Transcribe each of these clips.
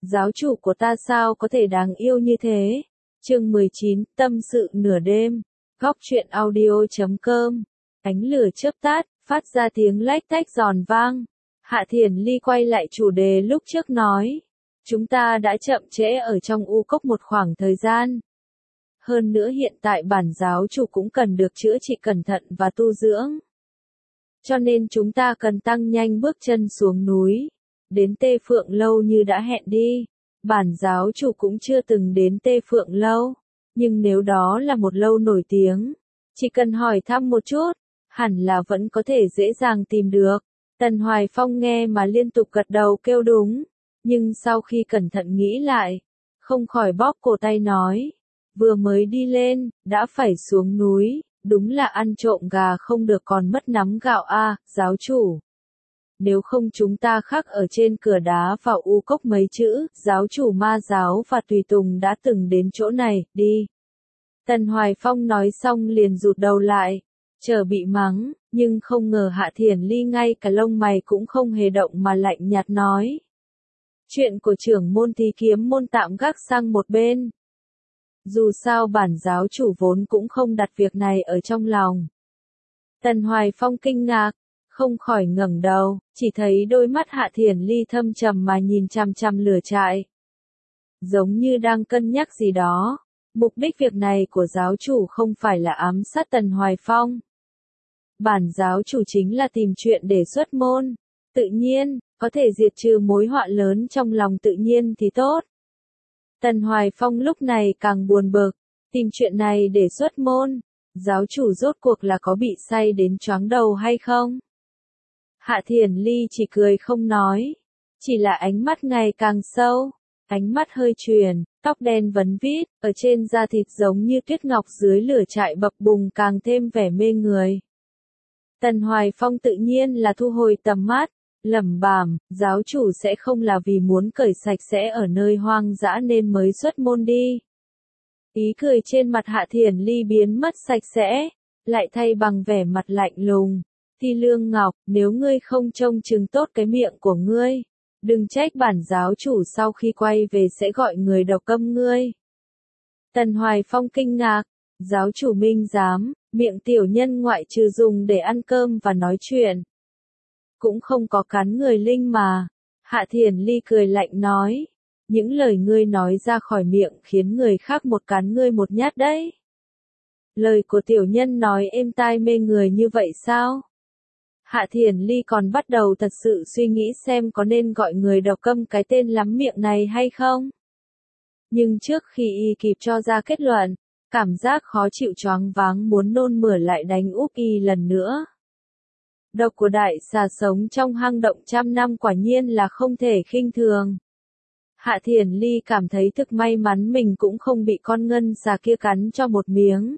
Giáo chủ của ta sao có thể đáng yêu như thế? Chương 19, tâm sự nửa đêm. Góc truyện audio.com. Ánh lửa chớp tắt, phát ra tiếng lách tách giòn vang. Hạ Thiền Ly quay lại chủ đề lúc trước nói. Chúng ta đã chậm trễ ở trong u cốc một khoảng thời gian. Hơn nữa hiện tại bản giáo chủ cũng cần được chữa trị cẩn thận và tu dưỡng. Cho nên chúng ta cần tăng nhanh bước chân xuống núi. Đến Tê Phượng Lâu như đã hẹn đi. Bản giáo chủ cũng chưa từng đến Tê Phượng Lâu. Nhưng nếu đó là một lâu nổi tiếng, chỉ cần hỏi thăm một chút, hẳn là vẫn có thể dễ dàng tìm được. Tần Hoài Phong nghe mà liên tục gật đầu kêu đúng. Nhưng sau khi cẩn thận nghĩ lại, không khỏi bóp cổ tay nói. Vừa mới đi lên, đã phải xuống núi, đúng là ăn trộm gà không được còn mất nắm gạo a, giáo chủ. Nếu không chúng ta khắc ở trên cửa đá vào u cốc mấy chữ, giáo chủ ma giáo và tùy tùng đã từng đến chỗ này, đi. Tần Hoài Phong nói xong liền rụt đầu lại, chờ bị mắng, nhưng không ngờ Hạ Thiền Ly ngay cả lông mày cũng không hề động mà lạnh nhạt nói. Chuyện của trưởng môn thì kiếm môn tạm gác sang một bên. Dù sao bản giáo chủ vốn cũng không đặt việc này ở trong lòng. Tần Hoài Phong kinh ngạc, không khỏi ngẩng đầu, chỉ thấy đôi mắt Hạ Thiền Ly thâm trầm mà nhìn chằm chằm lửa trại. Giống như đang cân nhắc gì đó, mục đích việc này của giáo chủ không phải là ám sát Tần Hoài Phong. Bản giáo chủ chính là tìm chuyện để xuất môn, tự nhiên, có thể diệt trừ mối họa lớn trong lòng tự nhiên thì tốt. Tần Hoài Phong lúc này càng buồn bực, tìm chuyện này để xuất môn, giáo chủ rốt cuộc là có bị say đến choáng đầu hay không? Hạ Thiền Ly chỉ cười không nói, chỉ là ánh mắt ngày càng sâu, ánh mắt hơi truyền, tóc đen vấn vít, ở trên da thịt giống như tuyết ngọc dưới lửa trại bập bùng càng thêm vẻ mê người. Tần Hoài Phong tự nhiên là thu hồi tầm mắt, lẩm bẩm, giáo chủ sẽ không là vì muốn cởi sạch sẽ ở nơi hoang dã nên mới xuất môn đi. Ý cười trên mặt Hạ Thiền Ly biến mất sạch sẽ, lại thay bằng vẻ mặt lạnh lùng. Thi Lương Ngọc, nếu ngươi không trông chừng tốt cái miệng của ngươi, đừng trách bản giáo chủ sau khi quay về sẽ gọi người độc câm ngươi. Tần Hoài Phong kinh ngạc, giáo chủ minh giám, miệng tiểu nhân ngoại trừ dùng để ăn cơm và nói chuyện. Cũng không có cắn người linh mà. Hạ Thiền Ly cười lạnh nói, những lời ngươi nói ra khỏi miệng khiến người khác một cắn ngươi một nhát đấy. Lời của tiểu nhân nói êm tai mê người như vậy sao? Hạ Thiền Ly còn bắt đầu thật sự suy nghĩ xem có nên gọi người độc câm cái tên lắm miệng này hay không. Nhưng trước khi y kịp cho ra kết luận, cảm giác khó chịu choáng váng muốn nôn mửa lại đánh úp y lần nữa. Độc của đại xà sống trong hang động trăm năm quả nhiên là không thể khinh thường. Hạ Thiền Ly cảm thấy thực may mắn mình cũng không bị con ngân xà kia cắn cho một miếng.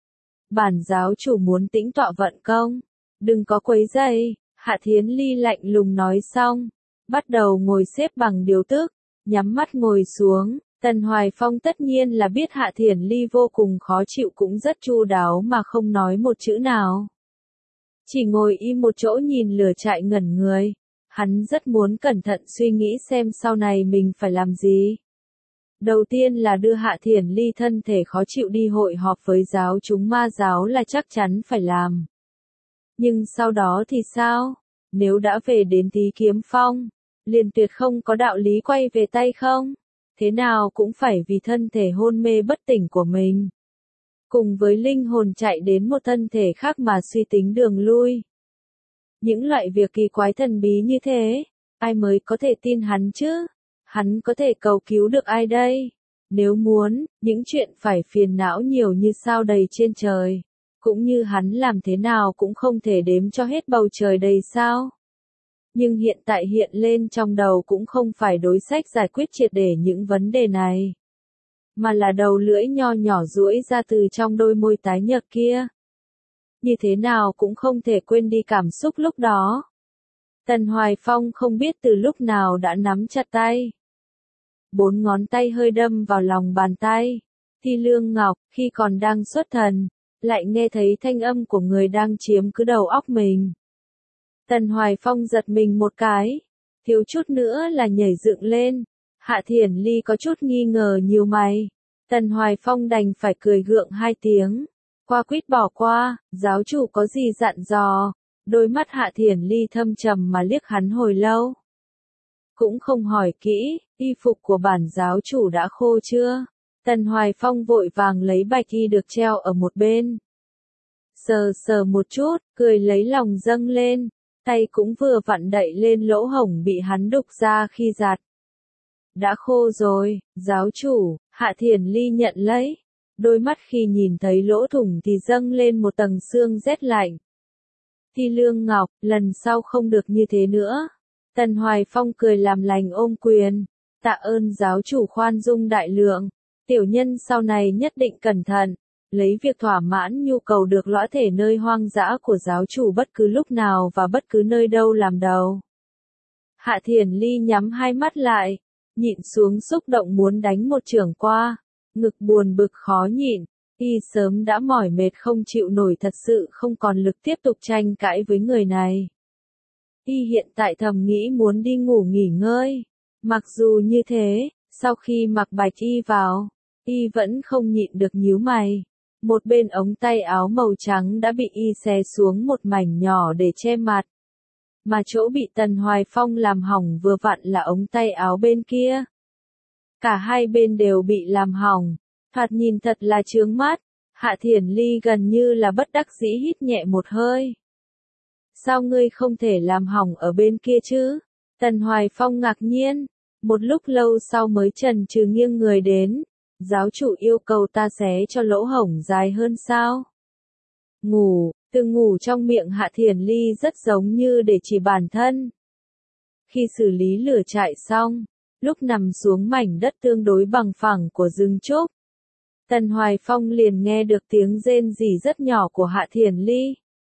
Bản giáo chủ muốn tĩnh tọa vận công. Đừng có quấy rầy, Hạ Thiền Ly lạnh lùng nói xong, bắt đầu ngồi xếp bằng điều tức, nhắm mắt ngồi xuống. Tần Hoài Phong tất nhiên là biết Hạ Thiền Ly vô cùng khó chịu cũng rất chu đáo mà không nói một chữ nào. Chỉ ngồi im một chỗ nhìn lửa trại ngẩn người, hắn rất muốn cẩn thận suy nghĩ xem sau này mình phải làm gì. Đầu tiên là đưa Hạ Thiền Ly thân thể khó chịu đi hội họp với giáo chúng ma giáo là chắc chắn phải làm. Nhưng sau đó thì sao? Nếu đã về đến Tí Kiếm Phong, liền tuyệt không có đạo lý quay về tay không? Thế nào cũng phải vì thân thể hôn mê bất tỉnh của mình. Cùng với linh hồn chạy đến một thân thể khác mà suy tính đường lui. Những loại việc kỳ quái thần bí như thế, ai mới có thể tin hắn chứ? Hắn có thể cầu cứu được ai đây? Nếu muốn, những chuyện phải phiền não nhiều như sao đầy trên trời. Cũng như hắn làm thế nào cũng không thể đếm cho hết bầu trời đầy sao. Nhưng hiện tại hiện lên trong đầu cũng không phải đối sách giải quyết triệt để những vấn đề này. Mà là đầu lưỡi nho nhỏ duỗi ra từ trong đôi môi tái nhợt kia. Như thế nào cũng không thể quên đi cảm xúc lúc đó. Tần Hoài Phong không biết từ lúc nào đã nắm chặt tay. 4 ngón tay hơi đâm vào lòng bàn tay. Thi Lương Ngọc, khi còn đang xuất thần, lại nghe thấy thanh âm của người đang chiếm cứ đầu óc mình. Tần Hoài Phong giật mình một cái, thiếu chút nữa là nhảy dựng lên. Hạ Thiển Ly có chút nghi ngờ nhíu mày. Tần Hoài Phong đành phải cười gượng hai tiếng. Qua quýt bỏ qua, giáo chủ có gì dặn dò. Đôi mắt Hạ Thiển Ly thâm trầm mà liếc hắn hồi lâu. Cũng không hỏi kỹ, y phục của bản giáo chủ đã khô chưa? Tần Hoài Phong vội vàng lấy bạch y được treo ở một bên. Sờ sờ một chút, cười lấy lòng dâng lên, tay cũng vừa vặn đậy lên lỗ hổng bị hắn đục ra khi giặt. Đã khô rồi, giáo chủ, Hạ Thiển Ly nhận lấy. Đôi mắt khi nhìn thấy lỗ thủng thì dâng lên một tầng sương rét lạnh. Thi Lương Ngọc, lần sau không được như thế nữa. Tần Hoài Phong cười làm lành ôm quyền. Tạ ơn giáo chủ khoan dung đại lượng. Tiểu nhân sau này nhất định cẩn thận. Lấy việc thỏa mãn nhu cầu được lõa thể nơi hoang dã của giáo chủ bất cứ lúc nào và bất cứ nơi đâu làm đầu. Hạ Thiển Ly nhắm hai mắt lại. Nhịn xuống xúc động muốn đánh một chưởng qua. Ngực buồn bực khó nhịn. Y sớm đã mỏi mệt không chịu nổi, thật sự không còn lực tiếp tục tranh cãi với người này. Y hiện tại thầm nghĩ muốn đi ngủ nghỉ ngơi. Mặc dù như thế, sau khi mặc bạch y vào, Y vẫn không nhịn được nhíu mày. Một bên ống tay áo màu trắng đã bị Y xé xuống một mảnh nhỏ để che mặt. Mà chỗ bị Tần Hoài Phong làm hỏng vừa vặn là ống tay áo bên kia. Cả hai bên đều bị làm hỏng, thoạt nhìn thật là chướng mắt. Hạ Thiển Ly gần như là bất đắc dĩ hít nhẹ một hơi. Sao ngươi không thể làm hỏng ở bên kia chứ? Tần Hoài Phong ngạc nhiên, một lúc lâu sau mới chần chừ nghiêng người đến. Giáo chủ yêu cầu ta xé cho lỗ hổng dài hơn sao? Ngủ, từ ngủ trong miệng Hạ Thiển Ly rất giống như để chỉ bản thân. Khi xử lý lửa trại xong, lúc nằm xuống mảnh đất tương đối bằng phẳng của rừng trúc, Tần Hoài Phong liền nghe được tiếng rên rỉ rất nhỏ của Hạ Thiển Ly.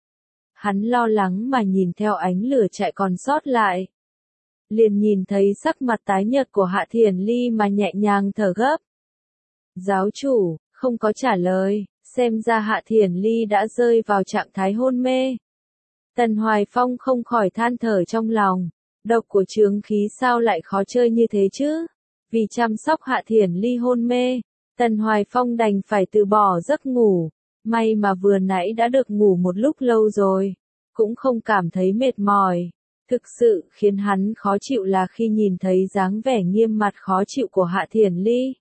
Hắn lo lắng mà nhìn theo ánh lửa trại còn sót lại. Liền nhìn thấy sắc mặt tái nhợt của Hạ Thiển Ly mà nhẹ nhàng thở gấp. Giáo chủ, không có trả lời, xem ra Hạ Thiển Ly đã rơi vào trạng thái hôn mê. Tần Hoài Phong không khỏi than thở trong lòng, độc của chướng khí sao lại khó chơi như thế chứ? Vì chăm sóc Hạ Thiển Ly hôn mê, Tần Hoài Phong đành phải từ bỏ giấc ngủ, may mà vừa nãy đã được ngủ một lúc lâu rồi, cũng không cảm thấy mệt mỏi. Thực sự khiến hắn khó chịu là khi nhìn thấy dáng vẻ nghiêm mặt khó chịu của Hạ Thiển Ly.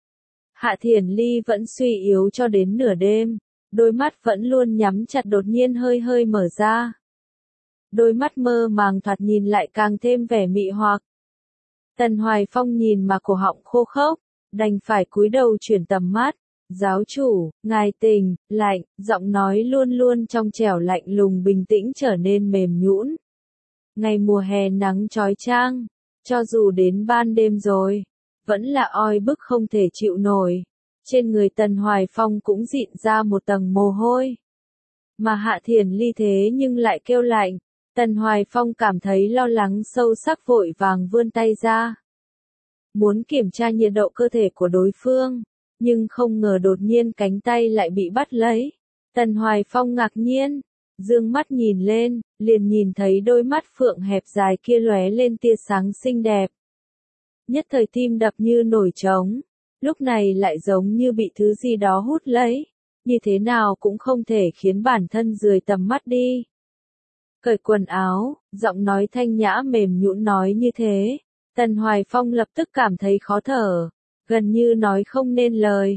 Hạ Thiển Ly vẫn suy yếu cho đến nửa đêm, đôi mắt vẫn luôn nhắm chặt đột nhiên hơi hơi mở ra. Đôi mắt mơ màng thoạt nhìn lại càng thêm vẻ mị hoặc. Tần Hoài Phong nhìn mà cổ họng khô khốc, đành phải cúi đầu chuyển tầm mắt. Giáo chủ, ngài tỉnh, lạnh, giọng nói luôn luôn trong trẻo lạnh lùng bình tĩnh trở nên mềm nhũn. Ngày mùa hè nắng chói chang, cho dù đến ban đêm rồi, vẫn là oi bức không thể chịu nổi. Trên người Tần Hoài Phong cũng dịn ra một tầng mồ hôi. Mà Hạ Thiển Ly thế nhưng lại kêu lạnh. Tần Hoài Phong cảm thấy lo lắng sâu sắc vội vàng vươn tay ra. Muốn kiểm tra nhiệt độ cơ thể của đối phương, nhưng không ngờ đột nhiên cánh tay lại bị bắt lấy. Tần Hoài Phong ngạc nhiên, dương mắt nhìn lên, liền nhìn thấy đôi mắt phượng hẹp dài kia lóe lên tia sáng xinh đẹp. Nhất thời tim đập như nổi trống, lúc này lại giống như bị thứ gì đó hút lấy, như thế nào cũng không thể khiến bản thân rời tầm mắt đi. Cởi quần áo, giọng nói thanh nhã mềm nhũn nói như thế, Tần Hoài Phong lập tức cảm thấy khó thở, gần như nói không nên lời.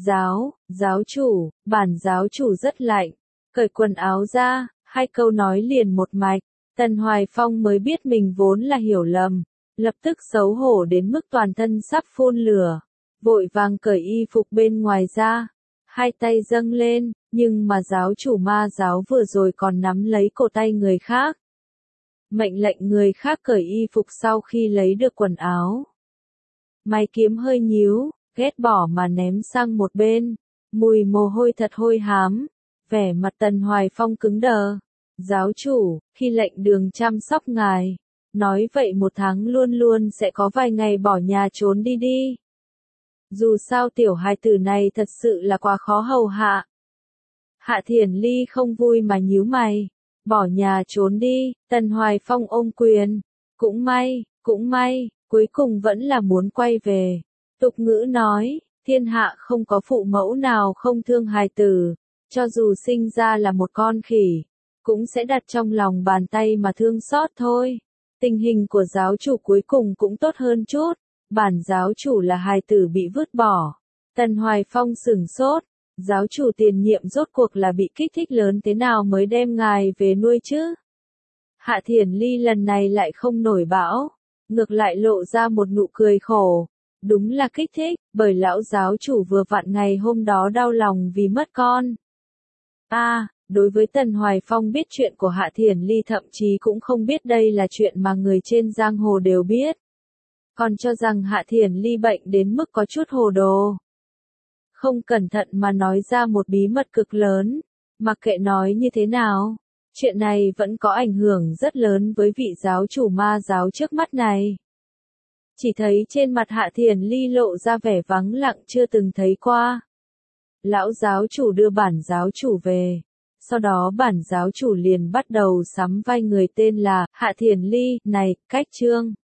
Giáo chủ, bản giáo chủ rất lạnh, cởi quần áo ra, hai câu nói liền một mạch, Tần Hoài Phong mới biết mình vốn là hiểu lầm, lập tức xấu hổ đến mức toàn thân sắp phun lửa, vội vàng cởi y phục bên ngoài ra, hai tay dâng lên, nhưng mà giáo chủ ma giáo vừa rồi còn nắm lấy cổ tay người khác. Mệnh lệnh người khác cởi y phục sau khi lấy được quần áo. Mày kiếm hơi nhíu, ghét bỏ mà ném sang một bên, mùi mồ hôi thật hôi hám, vẻ mặt Tần Hoài Phong cứng đờ. Giáo chủ, khi lệnh đường chăm sóc ngài, nói vậy một tháng luôn luôn sẽ có vài ngày bỏ nhà trốn đi đi. Dù sao tiểu hài tử này thật sự là quá khó hầu hạ. Hạ Thiển Ly không vui mà nhíu mày, bỏ nhà trốn đi, Tần Hoài Phong ôm quyền, cũng may, cuối cùng vẫn là muốn quay về. Tục ngữ nói, thiên hạ không có phụ mẫu nào không thương hài tử, cho dù sinh ra là một con khỉ, cũng sẽ đặt trong lòng bàn tay mà thương xót thôi. Tình hình của giáo chủ cuối cùng cũng tốt hơn chút, bản giáo chủ là hài tử bị vứt bỏ. Tần Hoài Phong sửng sốt, giáo chủ tiền nhiệm rốt cuộc là bị kích thích lớn thế nào mới đem ngài về nuôi chứ? Hạ Thiển Ly lần này lại không nổi bão, ngược lại lộ ra một nụ cười khổ. Đúng là kích thích, bởi lão giáo chủ vừa vặn ngày hôm đó đau lòng vì mất con. Đối với Tần Hoài Phong biết chuyện của Hạ Thiển Ly thậm chí cũng không biết đây là chuyện mà người trên giang hồ đều biết. Còn cho rằng Hạ Thiển Ly bệnh đến mức có chút hồ đồ. Không cẩn thận mà nói ra một bí mật cực lớn, mặc kệ nói như thế nào. Chuyện này vẫn có ảnh hưởng rất lớn với vị giáo chủ ma giáo trước mắt này. Chỉ thấy trên mặt Hạ Thiển Ly lộ ra vẻ vắng lặng chưa từng thấy qua. Lão giáo chủ đưa bản giáo chủ về. Sau đó bản giáo chủ liền bắt đầu sắm vai người tên là Hạ Thiển Ly, này, cách chương.